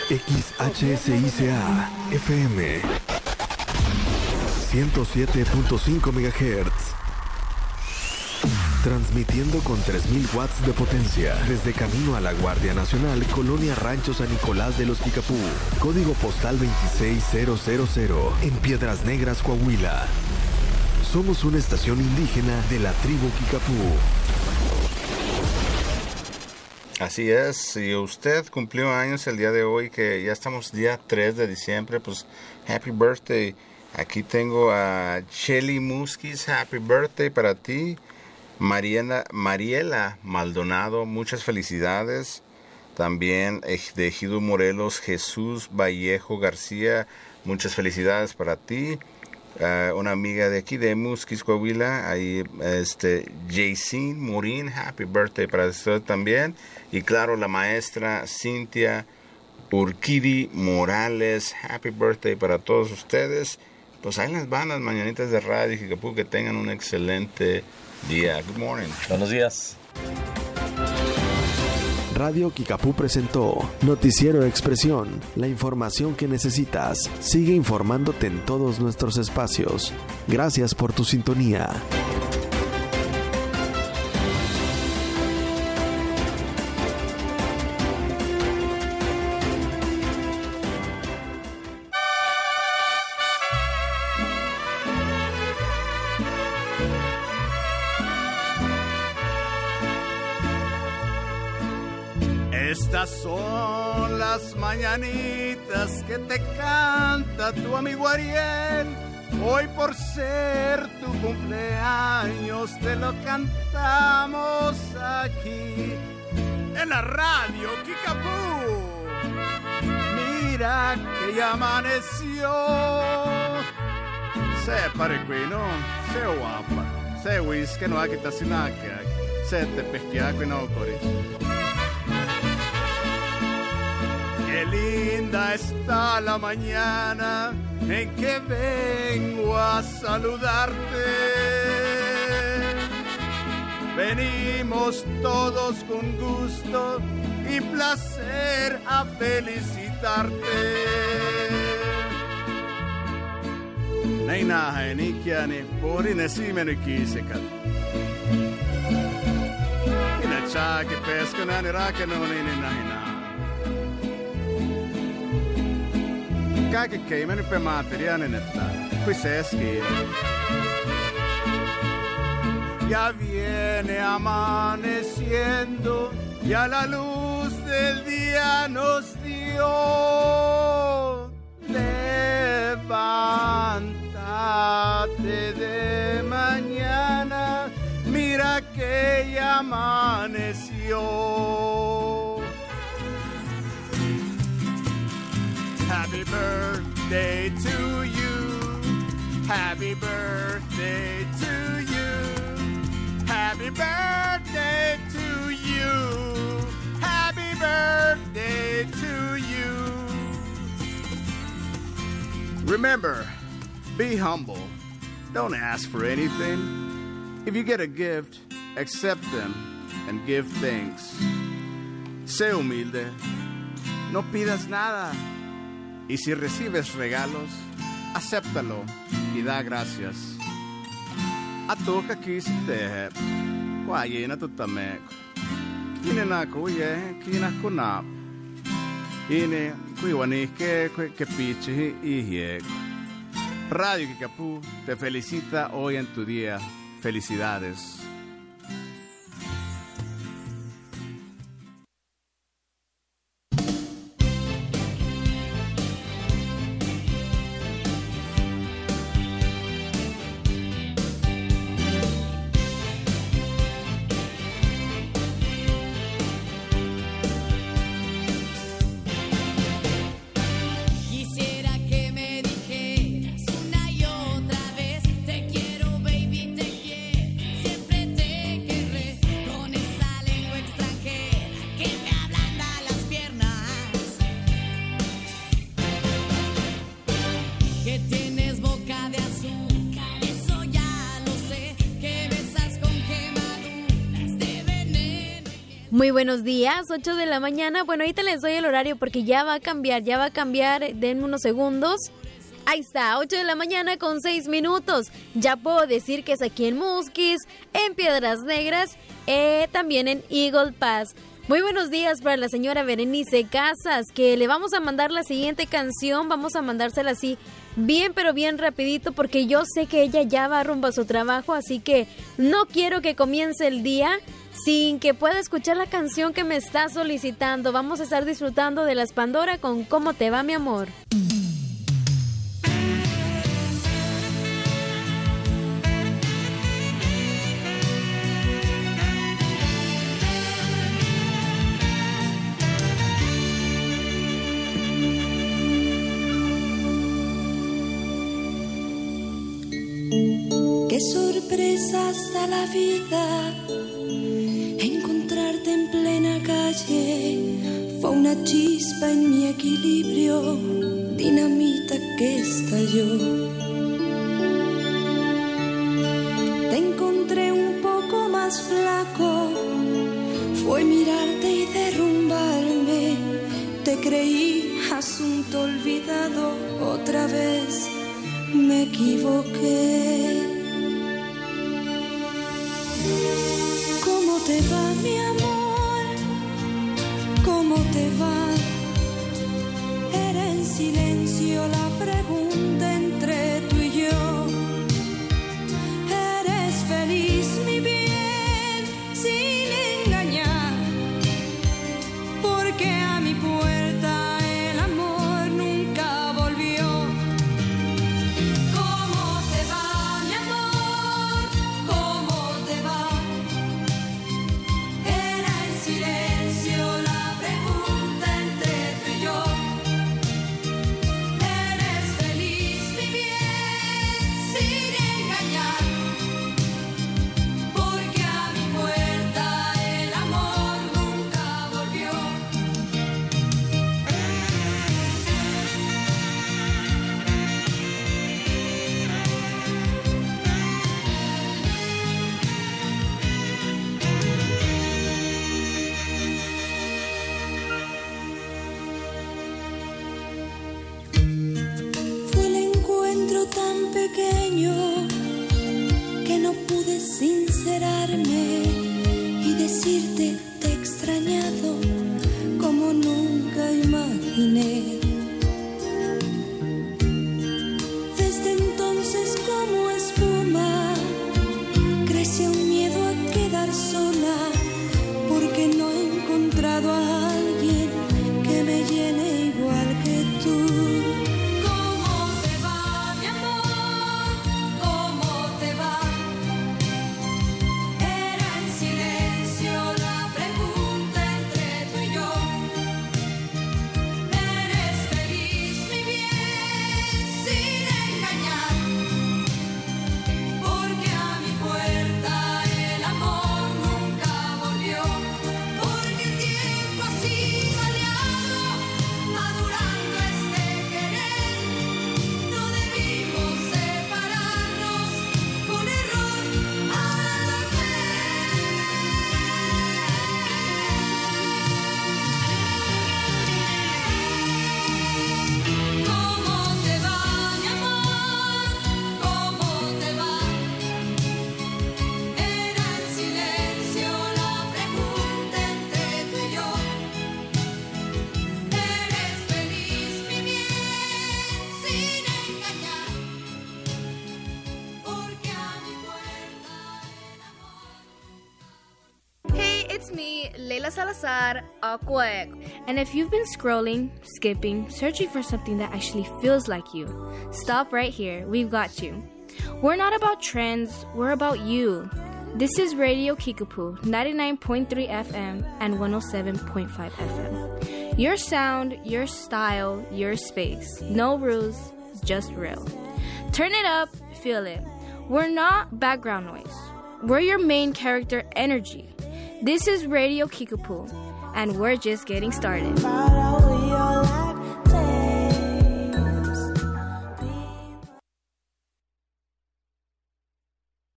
XHSICA FM 107.5 MHz. Transmitiendo con 3000 watts de potencia desde camino a la Guardia Nacional, Colonia Rancho San Nicolás de los Kikapú. Código postal 26000 en Piedras Negras, Coahuila. Somos una estación indígena de la tribu Kikapú. Así es, si usted cumplió años el día de hoy, que ya estamos día 3 de diciembre, pues happy birthday. Aquí tengo a Shelly Muskis, happy birthday para ti. Mariela Maldonado, muchas felicidades. También de Ejido Morelos, Jesús Vallejo García, muchas felicidades para ti. Una amiga de aquí de Musquis, Coahuila, ahí Jaycine Morín, happy birthday para usted también. Y claro, la maestra Cintia Urquidi Morales, happy birthday para todos ustedes. Pues ahí les van las mañanitas de Radio Kikapú, que tengan un excelente día. Good morning. Buenos días. Radio Kikapú presentó Noticiero Expresión, la información que necesitas. Sigue informándote en todos nuestros espacios. Gracias por tu sintonía. Estas son las mañanitas que te canta tu amigo Ariel. Hoy por ser tu cumpleaños te lo cantamos aquí en la Radio Kikapú. Mira que ya amaneció. Se parequino, se guapa, se whisky no aquí tasinaka, se te pesquiaco y no coris. Qué linda está la mañana en que vengo a saludarte. Venimos todos con gusto y placer a felicitarte. Neina henikiani pori simeni kisekat. Ina chaki pesco nani rake no ni nahina. Que imen per materiale netta, qui se esquina. Ya viene amaneciendo, ya la luz del día nos dio. Levántate de mañana, mira que ya amaneció. Happy birthday to you. Happy birthday to you. Happy birthday to you. Happy birthday to you. Remember, be humble. Don't ask for anything. If you get a gift, accept them and give thanks. Sé humilde. No pidas nada. Y si recibes regalos, acéptalo y da gracias. A tu que quisiste, cuayena tu tamek. Kine na kuye, kina kunap. Ine kuiwani que piche y hiek. Radio Kikapú te felicita hoy en tu día. Felicidades. Te quiero, baby, te quiero. Siempre Muy buenos días, 8 de la mañana. Bueno, ahorita les doy el horario porque ya va a cambiar. Denme unos segundos. Ahí está, 8 de la mañana con 6 minutos. Ya puedo decir que es aquí en Musquis, en Piedras Negras, también en Eagle Pass. Muy buenos días para la señora Berenice Casas, que le vamos a mandar la siguiente canción. Vamos a mandársela así bien, pero bien rapidito, porque yo sé que ella ya va rumbo a su trabajo, así que no quiero que comience el día sin que pueda escuchar la canción que me está solicitando. Vamos a estar disfrutando de Las Pandora con ¿Cómo te va, mi amor? Qué sorpresas da la vida, encontrarte en plena calle fue una chispa en mi equilibrio, dinamita que estalló. Te encontré un poco más flaco, fue mirarte y derrumbarme, te creí asunto olvidado, otra vez me equivoqué. ¿Cómo te va, mi amor? ¿Cómo te va? Era en silencio la pregunta entre tú y yo. ¿Eres feliz, mi bien, sin engañar? Porque a mi puerta el amor nunca volvió. ¿Cómo te va, mi amor? ¿Cómo te va? Era en silencio la pregunta entre tú y yo. ¿Eres feliz, mi bien, sin engañar? Porque a mi puerta el amor nunca volvió. Fue el encuentro tan pequeño que no pude sincerarme y decirte te he extrañado como nunca imaginé. Desde entonces como espuma crece un miedo a quedar sola porque no he encontrado a alguien que me llene igual que tú. ¿Cómo te va, mi amor? ¿Cómo te va? Era en silencio la pregunta entre tú y yo. ¿Eres feliz, mi bien, sin engañar? Porque a mi puerta el amor nunca volvió. Porque el tiempo ha sido aliado, madurando este querer. No debimos separarnos, fue un error, ahora lo sé. ¿Cómo te va, mi amor? ¿Cómo te va? Era en silencio la pregunta entre tú y yo. ¿Eres feliz, mi bien, sin engañar? Porque a mi puerta el amor. Hey, it's me, Leila Salazar, Aqua. And if you've been scrolling, skipping, searching for something that actually feels like you, stop right here. We've got you. We're not about trends, we're about you. This is Radio Kickapoo, 99.3 FM and 107.5 FM. Your sound, your style, your space. No rules, just real. Turn it up, feel it. We're not background noise. We're your main character energy. This is Radio Kickapoo, and we're just getting started.